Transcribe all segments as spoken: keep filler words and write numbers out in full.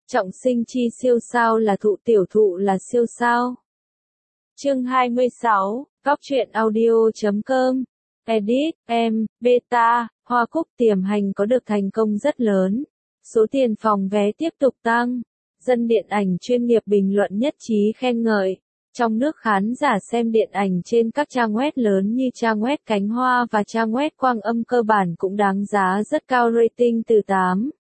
Trọng sinh chi siêu sao là thụ, tiểu thụ là siêu sao. Chương hai mươi sáu, Góc truyện audio chấm com. Edit, em, beta, Hoa Cúc tiềm hành có được thành công rất lớn. Số tiền phòng vé tiếp tục tăng. Dân điện ảnh chuyên nghiệp bình luận nhất trí khen ngợi. Trong nước khán giả xem điện ảnh trên các trang web lớn như trang web Cánh Hoa và trang web Quang Âm cơ bản cũng đáng giá rất cao, rating từ tám,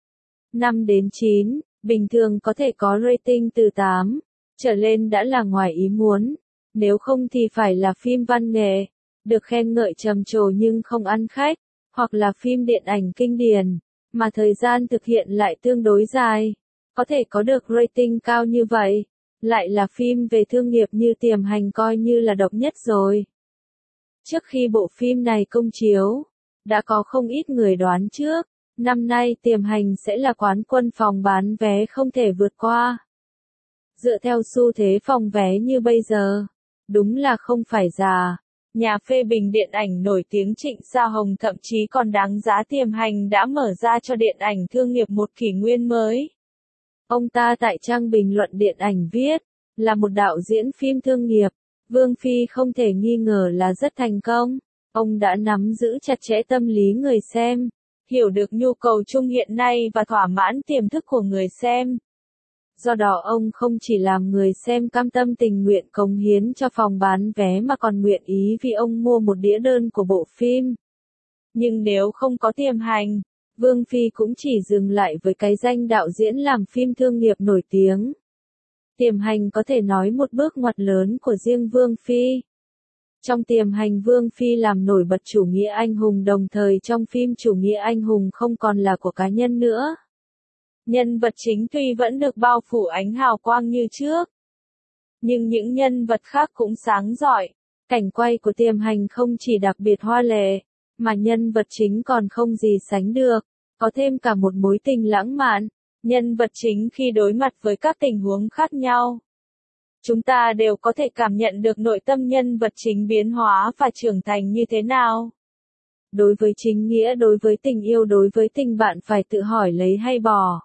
năm đến chín, bình thường có thể có rating từ tám trở lên đã là ngoài ý muốn, nếu không thì phải là phim văn nghệ, được khen ngợi trầm trồ nhưng không ăn khách, hoặc là phim điện ảnh kinh điển, mà thời gian thực hiện lại tương đối dài, có thể có được rating cao như vậy. Lại là phim về thương nghiệp như Tiềm Hành coi như là độc nhất rồi. Trước khi bộ phim này công chiếu, đã có không ít người đoán trước, năm nay Tiềm Hành sẽ là quán quân phòng bán vé không thể vượt qua. Dựa theo xu thế phòng vé như bây giờ, đúng là không phải già. Nhà phê bình điện ảnh nổi tiếng Trịnh Sa Hồng thậm chí còn đáng giá Tiềm Hành đã mở ra cho điện ảnh thương nghiệp một kỷ nguyên mới. Ông ta tại trang bình luận điện ảnh viết, là một đạo diễn phim thương nghiệp, Vương Phi không thể nghi ngờ là rất thành công. Ông đã nắm giữ chặt chẽ tâm lý người xem, hiểu được nhu cầu chung hiện nay và thỏa mãn tiềm thức của người xem. Do đó ông không chỉ làm người xem cam tâm tình nguyện cống hiến cho phòng bán vé mà còn nguyện ý vì ông mua một đĩa đơn của bộ phim. Nhưng nếu không có Tiềm Hành, Vương Phi cũng chỉ dừng lại với cái danh đạo diễn làm phim thương nghiệp nổi tiếng. Tiềm Hành có thể nói một bước ngoặt lớn của riêng Vương Phi. Trong Tiềm Hành Vương Phi làm nổi bật chủ nghĩa anh hùng, đồng thời trong phim chủ nghĩa anh hùng không còn là của cá nhân nữa. Nhân vật chính tuy vẫn được bao phủ ánh hào quang như trước, nhưng những nhân vật khác cũng sáng rọi. Cảnh quay của Tiềm Hành không chỉ đặc biệt hoa lệ, mà nhân vật chính còn không gì sánh được, có thêm cả một mối tình lãng mạn. Nhân vật chính khi đối mặt với các tình huống khác nhau, chúng ta đều có thể cảm nhận được nội tâm nhân vật chính biến hóa và trưởng thành như thế nào. Đối với chính nghĩa, đối với tình yêu, đối với tình bạn phải tự hỏi lấy hay bỏ.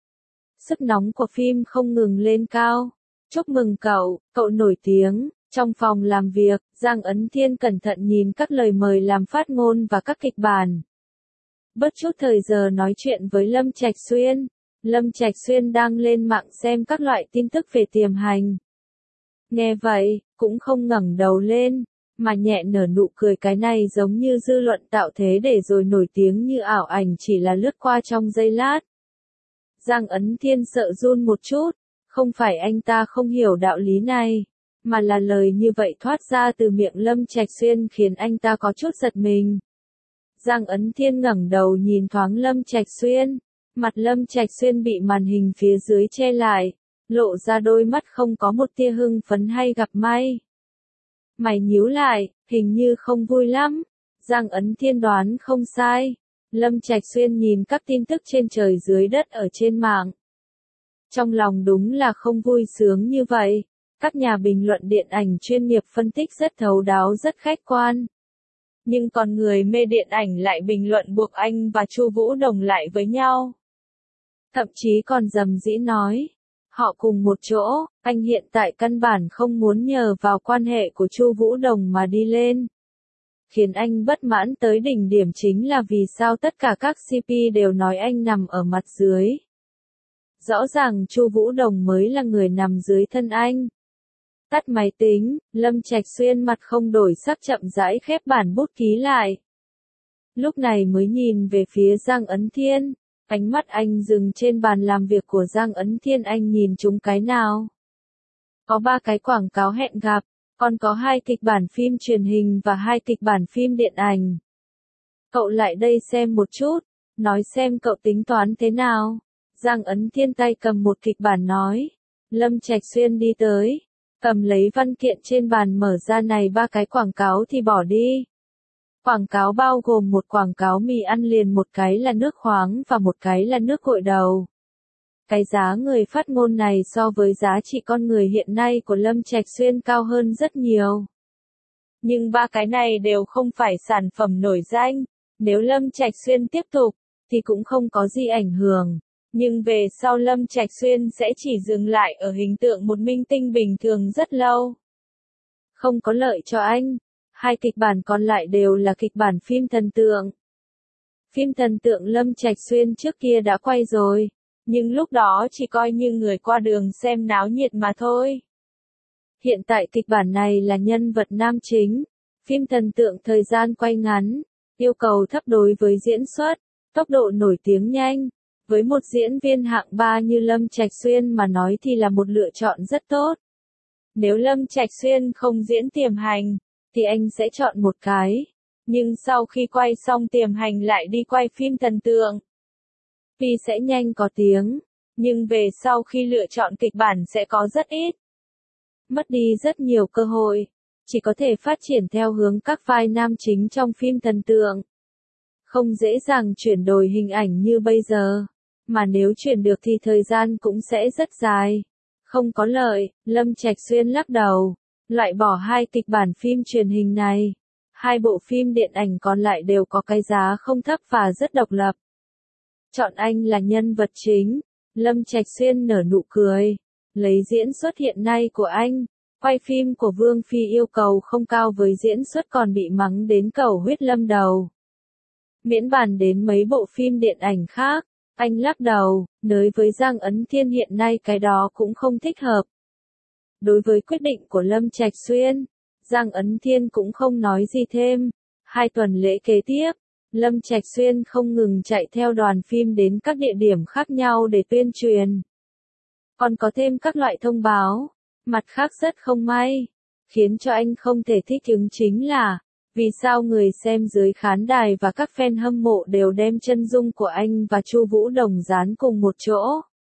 Sức nóng của phim không ngừng lên cao. Chúc mừng cậu, cậu nổi tiếng. Trong phòng làm việc, Giang Ấn Thiên cẩn thận nhìn các lời mời làm phát ngôn và các kịch bản. Bớt chút thời giờ nói chuyện với Lâm Trạch Xuyên. Lâm Trạch Xuyên đang lên mạng xem các loại tin tức về Tiềm Hành. Nghe vậy, cũng không ngẩng đầu lên, mà nhẹ nở nụ cười, cái này giống như dư luận tạo thế để rồi nổi tiếng như ảo ảnh chỉ là lướt qua trong giây lát. Giang Ấn Thiên sợ run một chút, không phải anh ta không hiểu đạo lý này, mà là lời như vậy thoát ra từ miệng Lâm Trạch Xuyên khiến anh ta có chút giật mình. Giang Ấn Thiên ngẩng đầu nhìn thoáng Lâm Trạch Xuyên, mặt Lâm Trạch Xuyên bị màn hình phía dưới che lại, lộ ra đôi mắt không có một tia hưng phấn hay gặp may. Mày nhíu lại, hình như không vui lắm. Giang Ấn Thiên đoán không sai. Lâm Trạch Xuyên nhìn các tin tức trên trời dưới đất ở trên mạng. Trong lòng đúng là không vui sướng như vậy. Các nhà bình luận điện ảnh chuyên nghiệp phân tích rất thấu đáo, rất khách quan. Nhưng còn người mê điện ảnh lại bình luận buộc anh và Chu Vũ Đồng lại với nhau. Thậm chí còn rầm rĩ nói, họ cùng một chỗ, anh hiện tại căn bản không muốn nhờ vào quan hệ của Chu Vũ Đồng mà đi lên. Khiến anh bất mãn tới đỉnh điểm chính là vì sao tất cả các xê pê đều nói anh nằm ở mặt dưới. Rõ ràng Chu Vũ Đồng mới là người nằm dưới thân anh. Tắt máy tính, Lâm Trạch Xuyên mặt không đổi sắc chậm rãi khép bản bút ký lại. Lúc này mới nhìn về phía Giang Ấn Thiên, ánh mắt anh dừng trên bàn làm việc của Giang Ấn Thiên, anh nhìn chúng cái nào? Có ba cái quảng cáo hẹn gặp, còn có hai kịch bản phim truyền hình và hai kịch bản phim điện ảnh. Cậu lại đây xem một chút, nói xem cậu tính toán thế nào. Giang Ấn Thiên tay cầm một kịch bản nói. Lâm Trạch Xuyên đi tới, cầm lấy văn kiện trên bàn mở ra, này ba cái quảng cáo thì bỏ đi. Quảng cáo bao gồm một quảng cáo mì ăn liền, một cái là nước khoáng và một cái là nước gội đầu. Cái giá người phát ngôn này so với giá trị con người hiện nay của Lâm Trạch Xuyên cao hơn rất nhiều. Nhưng ba cái này đều không phải sản phẩm nổi danh. Nếu Lâm Trạch Xuyên tiếp tục, thì cũng không có gì ảnh hưởng. Nhưng về sau Lâm Trạch Xuyên sẽ chỉ dừng lại ở hình tượng một minh tinh bình thường rất lâu. Không có lợi cho anh. Hai kịch bản còn lại đều là kịch bản phim thần tượng. Phim thần tượng Lâm Trạch Xuyên trước kia đã quay rồi, nhưng lúc đó chỉ coi như người qua đường xem náo nhiệt mà thôi. Hiện tại kịch bản này là nhân vật nam chính. Phim thần tượng thời gian quay ngắn, yêu cầu thấp đối với diễn xuất, tốc độ nổi tiếng nhanh. Với một diễn viên hạng ba như Lâm Trạch Xuyên mà nói thì là một lựa chọn rất tốt. Nếu Lâm Trạch Xuyên không diễn Tiềm Hành, thì anh sẽ chọn một cái. Nhưng sau khi quay xong Tiềm Hành lại đi quay phim thần tượng. Vì sẽ nhanh có tiếng, nhưng về sau khi lựa chọn kịch bản sẽ có rất ít. Mất đi rất nhiều cơ hội, chỉ có thể phát triển theo hướng các vai nam chính trong phim thần tượng. Không dễ dàng chuyển đổi hình ảnh như bây giờ, mà nếu chuyển được thì thời gian cũng sẽ rất dài. Không có lợi, Lâm Trạch Xuyên lắc đầu, loại bỏ hai kịch bản phim truyền hình này. Hai bộ phim điện ảnh còn lại đều có cái giá không thấp và rất độc lập. Chọn anh là nhân vật chính, Lâm Trạch Xuyên nở nụ cười, lấy diễn xuất hiện nay của anh. Quay phim của Vương Phi yêu cầu không cao với diễn xuất còn bị mắng đến cầu huyết lâm đầu. Miễn bàn đến mấy bộ phim điện ảnh khác, anh lắc đầu, nói với Giang Ấn Thiên hiện nay cái đó cũng không thích hợp. Đối với quyết định của Lâm Trạch Xuyên, Giang Ấn Thiên cũng không nói gì thêm. Hai tuần lễ kế tiếp, Lâm Trạch Xuyên không ngừng chạy theo đoàn phim đến các địa điểm khác nhau để tuyên truyền. Còn có thêm các loại thông báo. Mặt khác rất không may, khiến cho anh không thể thích ứng chính là, vì sao người xem dưới khán đài và các fan hâm mộ đều đem chân dung của anh và Chu Vũ Đồng dán cùng một chỗ.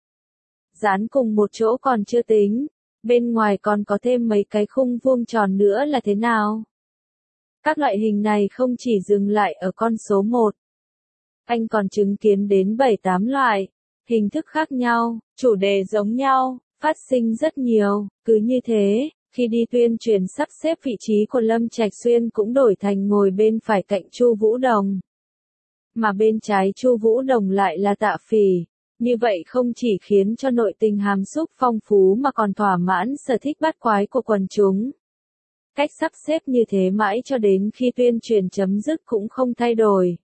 Dán cùng một chỗ còn chưa tính, bên ngoài còn có thêm mấy cái khung vuông tròn nữa là thế nào? Các loại hình này không chỉ dừng lại ở con số một. Anh còn chứng kiến đến bảy tám loại, hình thức khác nhau, chủ đề giống nhau. Phát sinh rất nhiều, cứ như thế, khi đi tuyên truyền sắp xếp vị trí của Lâm Trạch Xuyên cũng đổi thành ngồi bên phải cạnh Chu Vũ Đồng. Mà bên trái Chu Vũ Đồng lại là Tạ Phỉ, như vậy không chỉ khiến cho nội tình hàm xúc phong phú mà còn thỏa mãn sở thích bắt quái của quần chúng. Cách sắp xếp như thế mãi cho đến khi tuyên truyền chấm dứt cũng không thay đổi.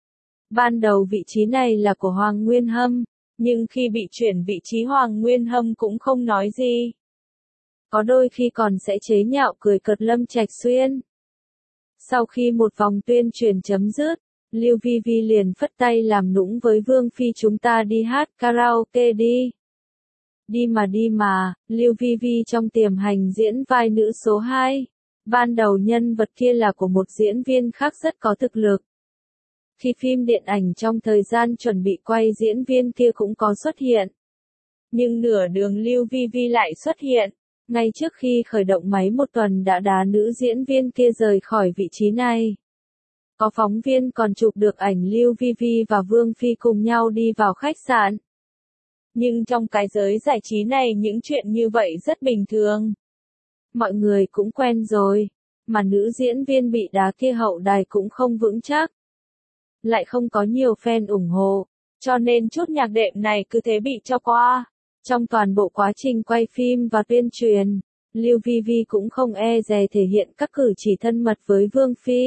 Ban đầu vị trí này là của Hoàng Nguyên Hâm. Nhưng khi bị chuyển vị trí Hoàng Nguyên Hâm cũng không nói gì. Có đôi khi còn sẽ chế nhạo cười cợt Lâm Trạch Xuyên. Sau khi một vòng tuyên truyền chấm dứt, Lưu Vi Vi liền phất tay làm nũng với Vương Phi chúng ta đi hát karaoke đi. Đi mà đi mà, Lưu Vi Vi trong Tiềm Hành diễn vai nữ số hai. Ban đầu nhân vật kia là của một diễn viên khác rất có thực lực. Khi phim điện ảnh trong thời gian chuẩn bị quay diễn viên kia cũng có xuất hiện. Nhưng nửa đường Lưu Vi Vi lại xuất hiện. Ngay trước khi khởi động máy một tuần đã đá nữ diễn viên kia rời khỏi vị trí này. Có phóng viên còn chụp được ảnh Lưu Vi Vi và Vương Phi cùng nhau đi vào khách sạn. Nhưng trong cái giới giải trí này những chuyện như vậy rất bình thường. Mọi người cũng quen rồi. Mà nữ diễn viên bị đá kia hậu đài cũng không vững chắc. Lại không có nhiều fan ủng hộ, cho nên chút nhạc đệm này cứ thế bị cho qua. Trong toàn bộ quá trình quay phim và tuyên truyền, Lưu Vi Vi cũng không e dè thể hiện các cử chỉ thân mật với Vương Phi.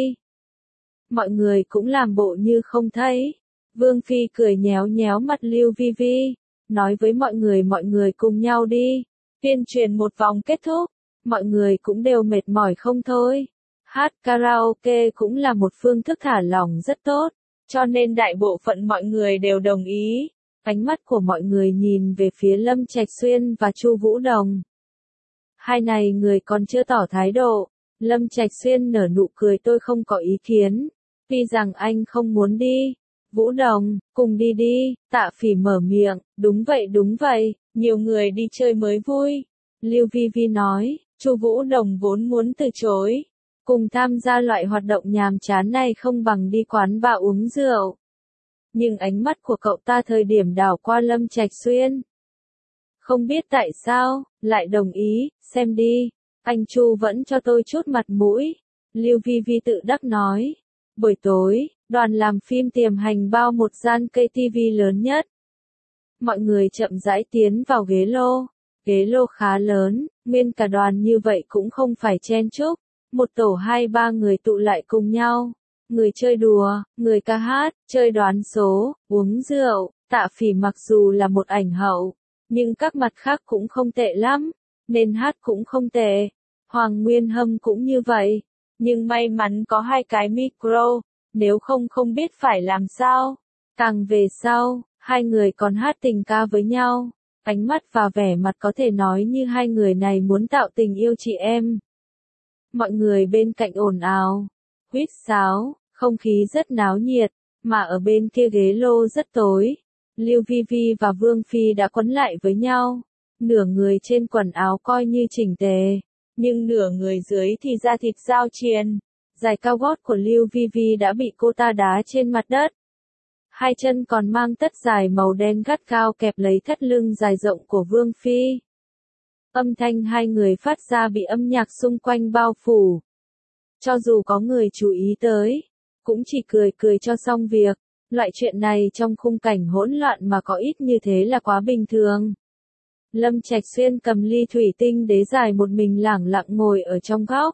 Mọi người cũng làm bộ như không thấy. Vương Phi cười nhéo nhéo mặt Lưu Vi Vi, nói với mọi người mọi người cùng nhau đi. Tuyên truyền một vòng kết thúc, mọi người cũng đều mệt mỏi không thôi. Hát karaoke cũng là một phương thức thả lỏng rất tốt. Cho nên đại bộ phận mọi người đều đồng ý. Ánh mắt của mọi người nhìn về phía Lâm Trạch Xuyên và Chu Vũ Đồng. Hai này người còn chưa tỏ thái độ. Lâm Trạch Xuyên nở nụ cười tôi không có ý kiến. Tuy rằng anh không muốn đi. Vũ Đồng, cùng đi đi. Tạ Phỉ mở miệng. Đúng vậy đúng vậy, nhiều người đi chơi mới vui. Lưu Vi Vi nói. Chu Vũ Đồng vốn muốn từ chối. Cùng tham gia loại hoạt động nhàm chán này không bằng đi quán bar uống rượu. Nhưng ánh mắt của cậu ta thời điểm đảo qua Lâm Trạch Xuyên. Không biết tại sao, lại đồng ý, xem đi. Anh Chu vẫn cho tôi chút mặt mũi. Lưu Vi Vi tự đắc nói. Buổi tối, đoàn làm phim Tiềm Hành bao một gian cây ti vi lớn nhất. Mọi người chậm rãi tiến vào ghế lô. Ghế lô khá lớn, nguyên cả đoàn như vậy cũng không phải chen chúc. Một tổ hai ba người tụ lại cùng nhau. Người chơi đùa, người ca hát, chơi đoán số, uống rượu. Tạ Phỉ mặc dù là một ảnh hậu, nhưng các mặt khác cũng không tệ lắm, nên hát cũng không tệ. Hoàng Nguyên Hâm cũng như vậy, nhưng may mắn có hai cái micro, nếu không không biết phải làm sao. Càng về sau, hai người còn hát tình ca với nhau, ánh mắt và vẻ mặt có thể nói như hai người này muốn tạo tình yêu chị em. Mọi người bên cạnh ồn ào, huýt sáo, không khí rất náo nhiệt, mà ở bên kia ghế lô rất tối. Lưu Vi Vi và Vương Phi đã quấn lại với nhau, nửa người trên quần áo coi như chỉnh tề, nhưng nửa người dưới thì da thịt giao triền. Giày cao gót của Lưu Vi Vi đã bị cô ta đá trên mặt đất. Hai chân còn mang tất dài màu đen gắt cao kẹp lấy thắt lưng dài rộng của Vương Phi. Âm thanh hai người phát ra bị âm nhạc xung quanh bao phủ. Cho dù có người chú ý tới, cũng chỉ cười cười cho xong việc. Loại chuyện này trong khung cảnh hỗn loạn mà có ít như thế là quá bình thường. Lâm Trạch Xuyên cầm ly thủy tinh đế dài một mình lẳng lặng ngồi ở trong góc.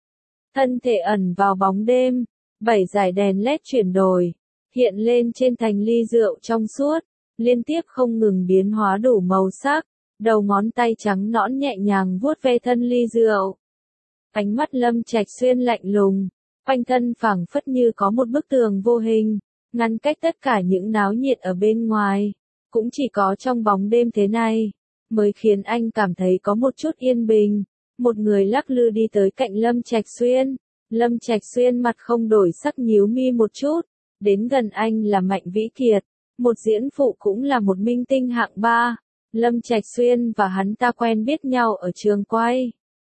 Thân thể ẩn vào bóng đêm, bảy dải đèn led chuyển đổi, hiện lên trên thành ly rượu trong suốt, liên tiếp không ngừng biến hóa đủ màu sắc, đầu ngón tay trắng nõn nhẹ nhàng vuốt ve thân ly rượu. Ánh mắt Lâm Trạch Xuyên lạnh lùng, quanh thân phảng phất như có một bức tường vô hình, ngăn cách tất cả những náo nhiệt ở bên ngoài, cũng chỉ có trong bóng đêm thế này, mới khiến anh cảm thấy có một chút yên bình. Một người lắc lư đi tới cạnh Lâm Trạch Xuyên, Lâm Trạch Xuyên mặt không đổi sắc nhíu mi một chút, đến gần anh là Mạnh Vĩ Kiệt, một diễn phụ cũng là một minh tinh hạng ba, Lâm Trạch Xuyên và hắn ta quen biết nhau ở trường quay.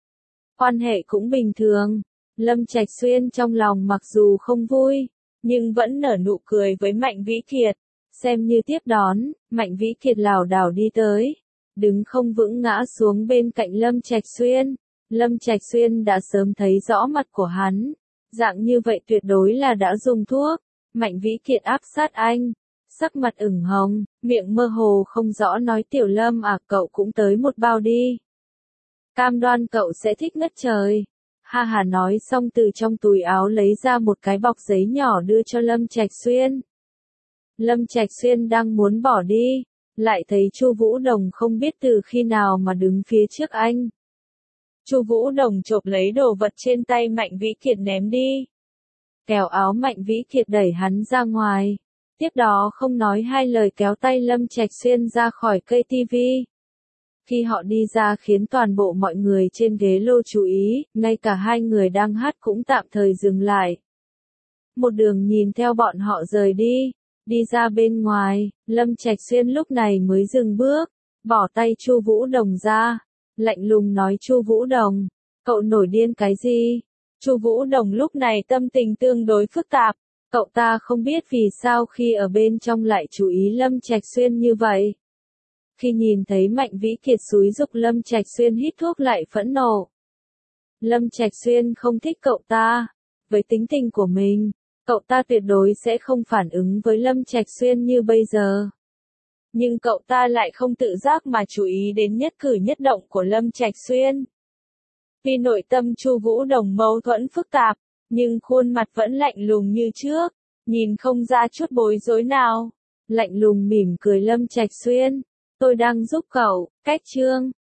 Quan hệ cũng bình thường, Lâm Trạch Xuyên trong lòng mặc dù không vui, nhưng vẫn nở nụ cười với Mạnh Vĩ Kiệt, xem như tiếp đón. Mạnh Vĩ Kiệt lảo đảo đi tới, đứng không vững ngã xuống bên cạnh Lâm Trạch Xuyên. Lâm Trạch Xuyên đã sớm thấy rõ mặt của hắn, dạng như vậy tuyệt đối là đã dùng thuốc. Mạnh Vĩ Kiệt áp sát anh, sắc mặt ửng hồng, miệng mơ hồ không rõ nói Tiểu Lâm à, cậu cũng tới một bao đi. Cam đoan cậu sẽ thích ngất trời. Ha hà nói xong từ trong túi áo lấy ra một cái bọc giấy nhỏ đưa cho Lâm Trạch Xuyên. Lâm Trạch Xuyên đang muốn bỏ đi, lại thấy Chu Vũ Đồng không biết từ khi nào mà đứng phía trước anh. Chu Vũ Đồng chộp lấy đồ vật trên tay Mạnh Vĩ Kiệt ném đi. Kéo áo Mạnh Vĩ Kiệt đẩy hắn ra ngoài, tiếp đó không nói hai lời kéo tay Lâm Trạch Xuyên ra khỏi cây tivi. Khi họ đi ra khiến toàn bộ mọi người trên ghế lô chú ý, ngay cả hai người đang hát cũng tạm thời dừng lại. Một đường nhìn theo bọn họ rời đi, đi ra bên ngoài, Lâm Trạch Xuyên lúc này mới dừng bước, bỏ tay Chu Vũ Đồng ra, lạnh lùng nói Chu Vũ Đồng, cậu nổi điên cái gì? Chu Vũ Đồng lúc này tâm tình tương đối phức tạp, cậu ta không biết vì sao khi ở bên trong lại chú ý Lâm Trạch Xuyên như vậy. Khi nhìn thấy Mạnh Vĩ Kiệt xúi giục Lâm Trạch Xuyên hít thuốc lại phẫn nộ. Lâm Trạch Xuyên không thích cậu ta, với tính tình của mình, cậu ta tuyệt đối sẽ không phản ứng với Lâm Trạch Xuyên như bây giờ. Nhưng cậu ta lại không tự giác mà chú ý đến nhất cử nhất động của Lâm Trạch Xuyên. Vì nội tâm Chu Vũ Đồng mâu thuẫn phức tạp, nhưng khuôn mặt vẫn lạnh lùng như trước, nhìn không ra chút bối rối nào. Lạnh lùng mỉm cười Lâm Trạch Xuyên, tôi đang giúp cậu, cách chương.